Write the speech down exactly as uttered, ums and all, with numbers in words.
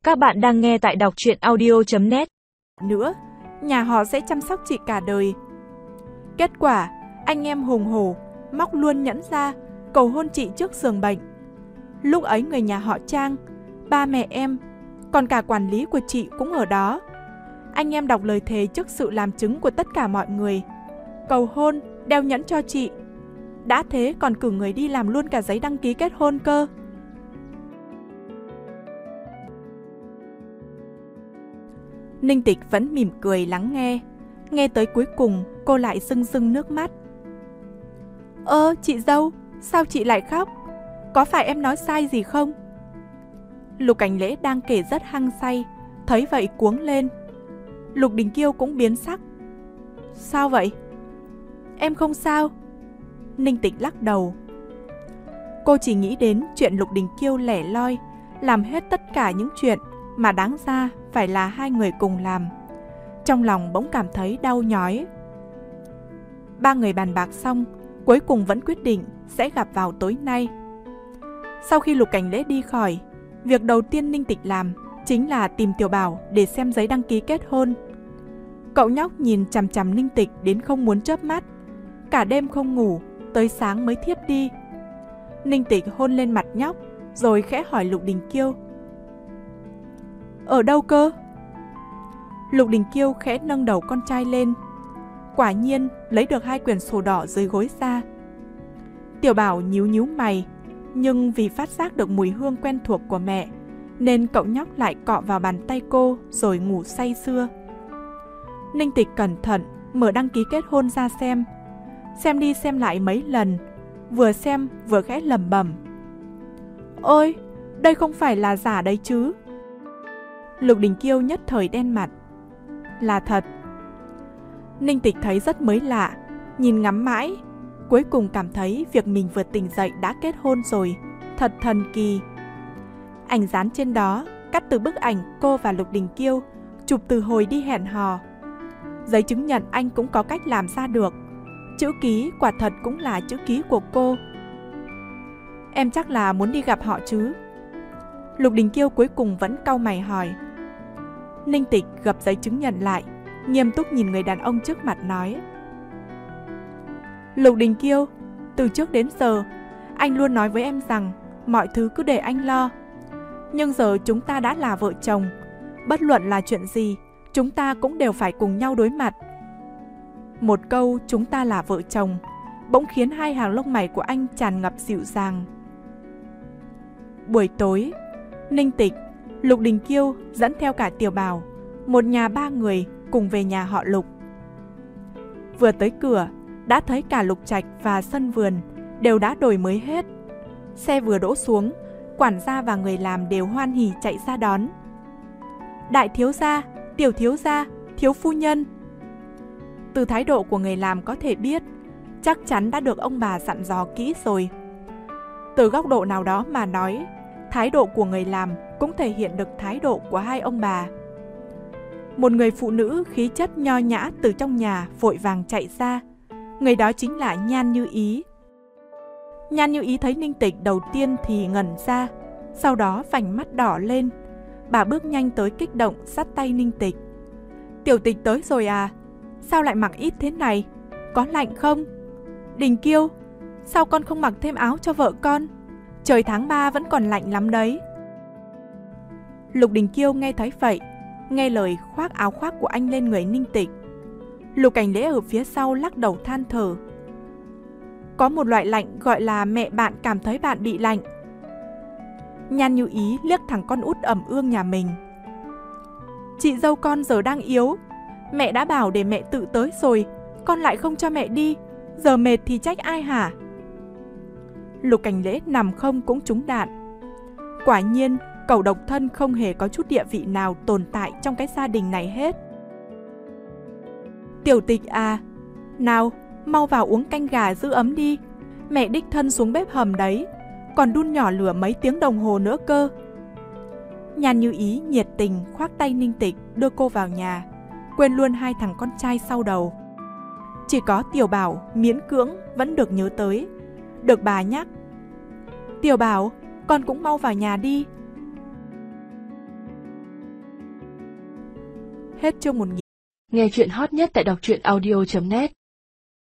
Các bạn đang nghe tại đọc truyện audio chấm net. Nữa, nhà họ sẽ chăm sóc chị cả đời. Kết quả, anh em hùng hổ, móc luôn nhẫn ra, cầu hôn chị trước giường bệnh. Lúc ấy người nhà họ Trang, ba mẹ em, còn cả quản lý của chị cũng ở đó. Anh em đọc lời thề trước sự làm chứng của tất cả mọi người. Cầu hôn, đeo nhẫn cho chị. Đã thế còn cử người đi làm luôn cả giấy đăng ký kết hôn cơ. Ninh Tịch vẫn mỉm cười lắng nghe. Nghe tới cuối cùng cô lại rưng rưng nước mắt. Ơ chị dâu, sao chị lại khóc? Có phải em nói sai gì không? Lục Cảnh Lễ đang kể rất hăng say, thấy vậy cuống lên. Lục Đình Kiêu cũng biến sắc. Sao vậy? Em không sao. Ninh Tịch lắc đầu. Cô chỉ nghĩ đến chuyện Lục Đình Kiêu lẻ loi, làm hết tất cả những chuyện mà đáng ra phải là hai người cùng làm. Trong lòng bỗng cảm thấy đau nhói. Ba người bàn bạc xong, cuối cùng vẫn quyết định sẽ gặp vào tối nay. Sau khi Lục Cảnh Lễ đi khỏi, việc đầu tiên Ninh Tịch làm chính là tìm Tiểu Bảo để xem giấy đăng ký kết hôn. Cậu nhóc nhìn chằm chằm Ninh Tịch đến không muốn chớp mắt, cả đêm không ngủ, tới sáng mới thiếp đi. Ninh Tịch hôn lên mặt nhóc, rồi khẽ hỏi Lục Đình Kiêu. Ở đâu cơ? Lục Đình Kiêu khẽ nâng đầu con trai lên. Quả nhiên lấy được hai quyển sổ đỏ dưới gối ra. Tiểu Bảo nhíu nhíu mày, nhưng vì phát giác được mùi hương quen thuộc của mẹ, nên cậu nhóc lại cọ vào bàn tay cô rồi ngủ say sưa. Ninh Tịch cẩn thận mở đăng ký kết hôn ra xem. Xem đi xem lại mấy lần, vừa xem vừa khẽ lẩm bẩm. Ôi, đây không phải là giả đấy chứ? Lục Đình Kiêu nhất thời đen mặt. Là thật. Ninh Tịch thấy rất mới lạ, nhìn ngắm mãi, cuối cùng cảm thấy việc mình vừa tỉnh dậy đã kết hôn rồi, thật thần kỳ. Ảnh dán trên đó cắt từ bức ảnh cô và Lục Đình Kiêu chụp từ hồi đi hẹn hò. Giấy chứng nhận anh cũng có cách làm ra được. Chữ ký quả thật cũng là chữ ký của cô. Em chắc là muốn đi gặp họ chứ? Lục Đình Kiêu cuối cùng vẫn cau mày hỏi. Ninh Tịch gập giấy chứng nhận lại, nghiêm túc nhìn người đàn ông trước mặt nói. Lục Đình Kiêu, từ trước đến giờ, anh luôn nói với em rằng mọi thứ cứ để anh lo. Nhưng giờ chúng ta đã là vợ chồng, bất luận là chuyện gì, chúng ta cũng đều phải cùng nhau đối mặt. Một câu chúng ta là vợ chồng bỗng khiến hai hàng lông mày của anh tràn ngập dịu dàng. Buổi tối, Ninh Tịch, Lục Đình Kiêu dẫn theo cả Tiểu Bảo, một nhà ba người cùng về nhà họ Lục. Vừa tới cửa, đã thấy cả lục trạch và sân vườn đều đã đổi mới hết. Xe vừa đỗ xuống, quản gia và người làm đều hoan hỉ chạy ra đón. Đại thiếu gia, tiểu thiếu gia, thiếu phu nhân. Từ thái độ của người làm có thể biết, chắc chắn đã được ông bà dặn dò kỹ rồi. Từ góc độ nào đó mà nói, thái độ của người làm cũng thể hiện được thái độ của hai ông bà. Một người phụ nữ khí chất nho nhã từ trong nhà vội vàng chạy ra. Người đó chính là Nhan Như Ý. Nhan Như Ý thấy Ninh Tịch đầu tiên thì ngẩn ra, sau đó vành mắt đỏ lên. Bà bước nhanh tới kích động dắt tay Ninh Tịch. Tiểu Tịch tới rồi à? Sao lại mặc ít thế này? Có lạnh không? Đình Kiêu, sao con không mặc thêm áo cho vợ con? Trời tháng ba vẫn còn lạnh lắm đấy. Lục Đình Kiêu nghe thấy vậy, nghe lời khoác áo khoác của anh lên người Ninh Tịch. Lục Cảnh Lễ ở phía sau lắc đầu than thở. Có một loại lạnh gọi là mẹ bạn cảm thấy bạn bị lạnh. Nhan Như Ý liếc thằng con út ẩm ương nhà mình. Chị dâu con giờ đang yếu, mẹ đã bảo để mẹ tự tới rồi, con lại không cho mẹ đi, giờ mệt thì trách ai hả? Lục Cảnh Lễ nằm không cũng trúng đạn. Quả nhiên, cậu độc thân không hề có chút địa vị nào tồn tại trong cái gia đình này hết. Tiểu Tịch à, nào, mau vào uống canh gà giữ ấm đi. Mẹ đích thân xuống bếp hầm đấy, còn đun nhỏ lửa mấy tiếng đồng hồ nữa cơ. Nhan Như Ý nhiệt tình khoác tay Ninh Tịch đưa cô vào nhà, quên luôn hai thằng con trai sau đầu. Chỉ có Tiểu Bảo miễn cưỡng vẫn được nhớ tới, được bà nhắc. Tiểu Bảo, con cũng mau vào nhà đi. Hết chương một nghìn. Nghe chuyện hot nhất tại đọc truyện audio chấm net.